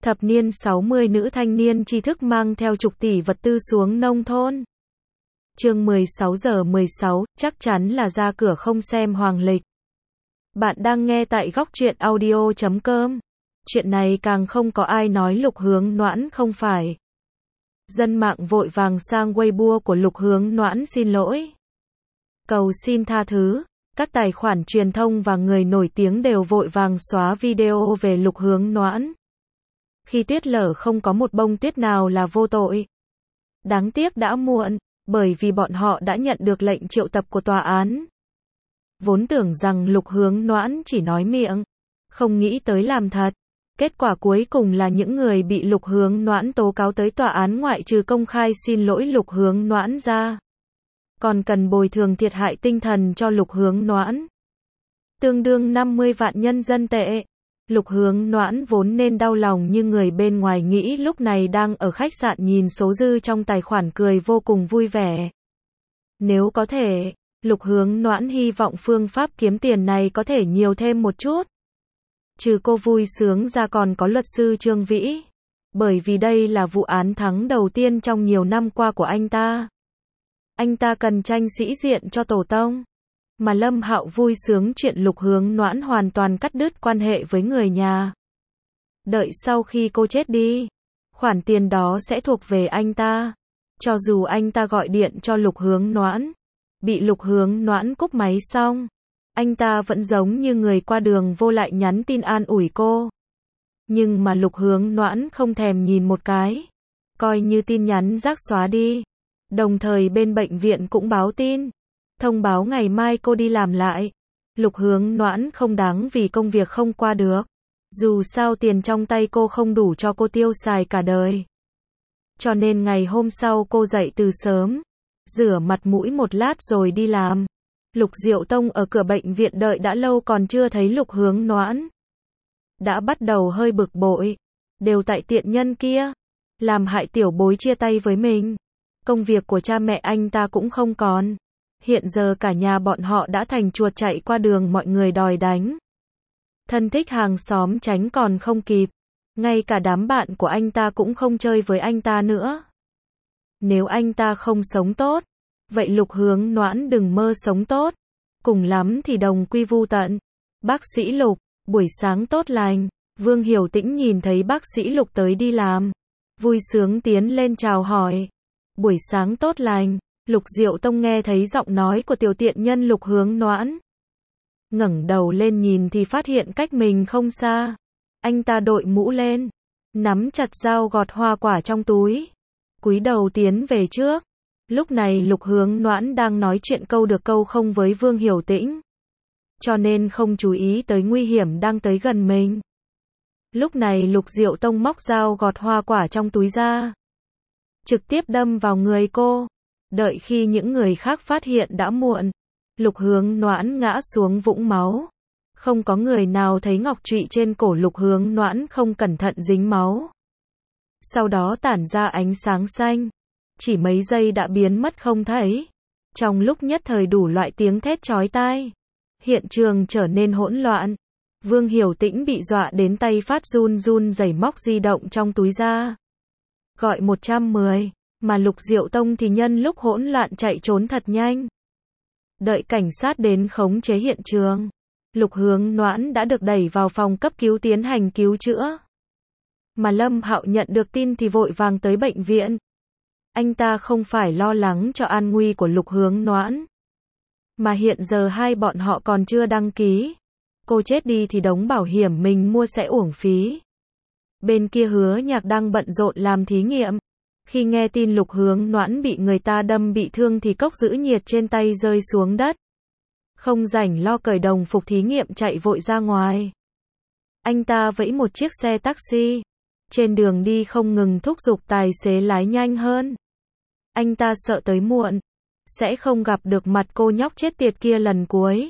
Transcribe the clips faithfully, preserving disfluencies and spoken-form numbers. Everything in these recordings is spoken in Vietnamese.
Thập niên sáu mươi nữ thanh niên tri thức mang theo chục tỷ vật tư xuống nông thôn. Chương mười sáu giờ mười sáu, chắc chắn là ra cửa không xem hoàng lịch. Bạn đang nghe tại góc truyện audio chấm com. Chuyện này càng không có ai nói Lục Hướng Noãn không phải. Dân mạng vội vàng sang Weibo của Lục Hướng Noãn xin lỗi, cầu xin tha thứ. Các tài khoản truyền thông và người nổi tiếng đều vội vàng xóa video về Lục Hướng Noãn. Khi tuyết lở không có một bông tuyết nào là vô tội. Đáng tiếc đã muộn, bởi vì bọn họ đã nhận được lệnh triệu tập của tòa án. Vốn tưởng rằng Lục Hướng Noãn chỉ nói miệng, không nghĩ tới làm thật. Kết quả cuối cùng là những người bị Lục Hướng Noãn tố cáo tới tòa án ngoại trừ công khai xin lỗi Lục Hướng Noãn ra, còn cần bồi thường thiệt hại tinh thần cho Lục Hướng Noãn, tương đương năm mươi vạn nhân dân tệ. Lục Hướng Noãn vốn nên đau lòng nhưng người bên ngoài nghĩ lúc này đang ở khách sạn nhìn số dư trong tài khoản cười vô cùng vui vẻ. Nếu có thể, Lục Hướng Noãn hy vọng phương pháp kiếm tiền này có thể nhiều thêm một chút. Trừ cô vui sướng ra còn có luật sư Trương Vĩ, bởi vì đây là vụ án thắng đầu tiên trong nhiều năm qua của anh ta. Anh ta cần tranh sĩ diện cho tổ tông. Mà Lâm Hạo vui sướng chuyện Lục Hướng Noãn hoàn toàn cắt đứt quan hệ với người nhà. Đợi sau khi cô chết đi, khoản tiền đó sẽ thuộc về anh ta. Cho dù anh ta gọi điện cho Lục Hướng Noãn, bị Lục Hướng Noãn cúp máy xong, anh ta vẫn giống như người qua đường vô lại nhắn tin an ủi cô. Nhưng mà Lục Hướng Noãn không thèm nhìn một cái, coi như tin nhắn rác xóa đi. Đồng thời bên bệnh viện cũng báo tin, thông báo ngày mai cô đi làm lại. Lục Hướng Noãn không đáng vì công việc không qua được. Dù sao tiền trong tay cô không đủ cho cô tiêu xài cả đời. Cho nên ngày hôm sau cô dậy từ sớm, rửa mặt mũi một lát rồi đi làm. Lục Diệu Tông ở cửa bệnh viện đợi đã lâu còn chưa thấy Lục Hướng Noãn. Đã bắt đầu hơi bực bội. Đều tại tiện nhân kia, làm hại tiểu bối chia tay với mình. Công việc của cha mẹ anh ta cũng không còn. Hiện giờ cả nhà bọn họ đã thành chuột chạy qua đường mọi người đòi đánh. Thân thích hàng xóm tránh còn không kịp. Ngay cả đám bạn của anh ta cũng không chơi với anh ta nữa. Nếu anh ta không sống tốt, vậy Lục Hướng Noãn đừng mơ sống tốt. Cùng lắm thì đồng quy vu tận. Bác sĩ Lục, buổi sáng tốt lành. Vương Hiểu Tĩnh nhìn thấy bác sĩ Lục tới đi làm, vui sướng tiến lên chào hỏi. Buổi sáng tốt lành. Lục Diệu Tông nghe thấy giọng nói của tiểu tiện nhân Lục Hướng Noãn. Ngẩng đầu lên nhìn thì phát hiện cách mình không xa. Anh ta đội mũ lên, nắm chặt dao gọt hoa quả trong túi, cúi đầu tiến về trước. Lúc này Lục Hướng Noãn đang nói chuyện câu được câu không với Vương Hiểu Tĩnh, cho nên không chú ý tới nguy hiểm đang tới gần mình. Lúc này Lục Diệu Tông móc dao gọt hoa quả trong túi ra, trực tiếp đâm vào người cô. Đợi khi những người khác phát hiện đã muộn. Lục Hướng Noãn ngã xuống vũng máu. Không có người nào thấy ngọc trụy trên cổ Lục Hướng Noãn không cẩn thận dính máu. Sau đó tản ra ánh sáng xanh. Chỉ mấy giây đã biến mất không thấy. Trong lúc nhất thời đủ loại tiếng thét chói tai. Hiện trường trở nên hỗn loạn. Vương Hiểu Tĩnh bị dọa đến tay phát run run rẩy móc di động trong túi ra. Gọi một trăm mười. Mà Lục Diệu Tông thì nhân lúc hỗn loạn chạy trốn thật nhanh. Đợi cảnh sát đến khống chế hiện trường, Lục Hướng Noãn đã được đẩy vào phòng cấp cứu tiến hành cứu chữa. Mà Lâm Hạo nhận được tin thì vội vàng tới bệnh viện. Anh ta không phải lo lắng cho an nguy của Lục Hướng Noãn, mà hiện giờ hai bọn họ còn chưa đăng ký. Cô chết đi thì đóng bảo hiểm mình mua sẽ uổng phí. Bên kia Hứa Nhạc đang bận rộn làm thí nghiệm. Khi nghe tin Lục Hướng Noãn bị người ta đâm bị thương thì cốc giữ nhiệt trên tay rơi xuống đất. Không rảnh lo cởi đồng phục thí nghiệm chạy vội ra ngoài. Anh ta vẫy một chiếc xe taxi. Trên đường đi không ngừng thúc giục tài xế lái nhanh hơn. Anh ta sợ tới muộn sẽ không gặp được mặt cô nhóc chết tiệt kia lần cuối.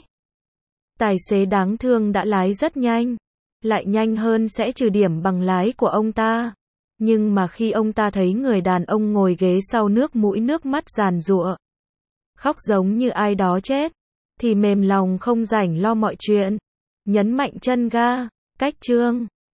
Tài xế đáng thương đã lái rất nhanh. Lại nhanh hơn sẽ trừ điểm bằng lái của ông ta. Nhưng mà khi ông ta thấy người đàn ông ngồi ghế sau nước mũi nước mắt giàn giụa, khóc giống như ai đó chết, thì mềm lòng không rảnh lo mọi chuyện. Nhấn mạnh chân ga, cách chương.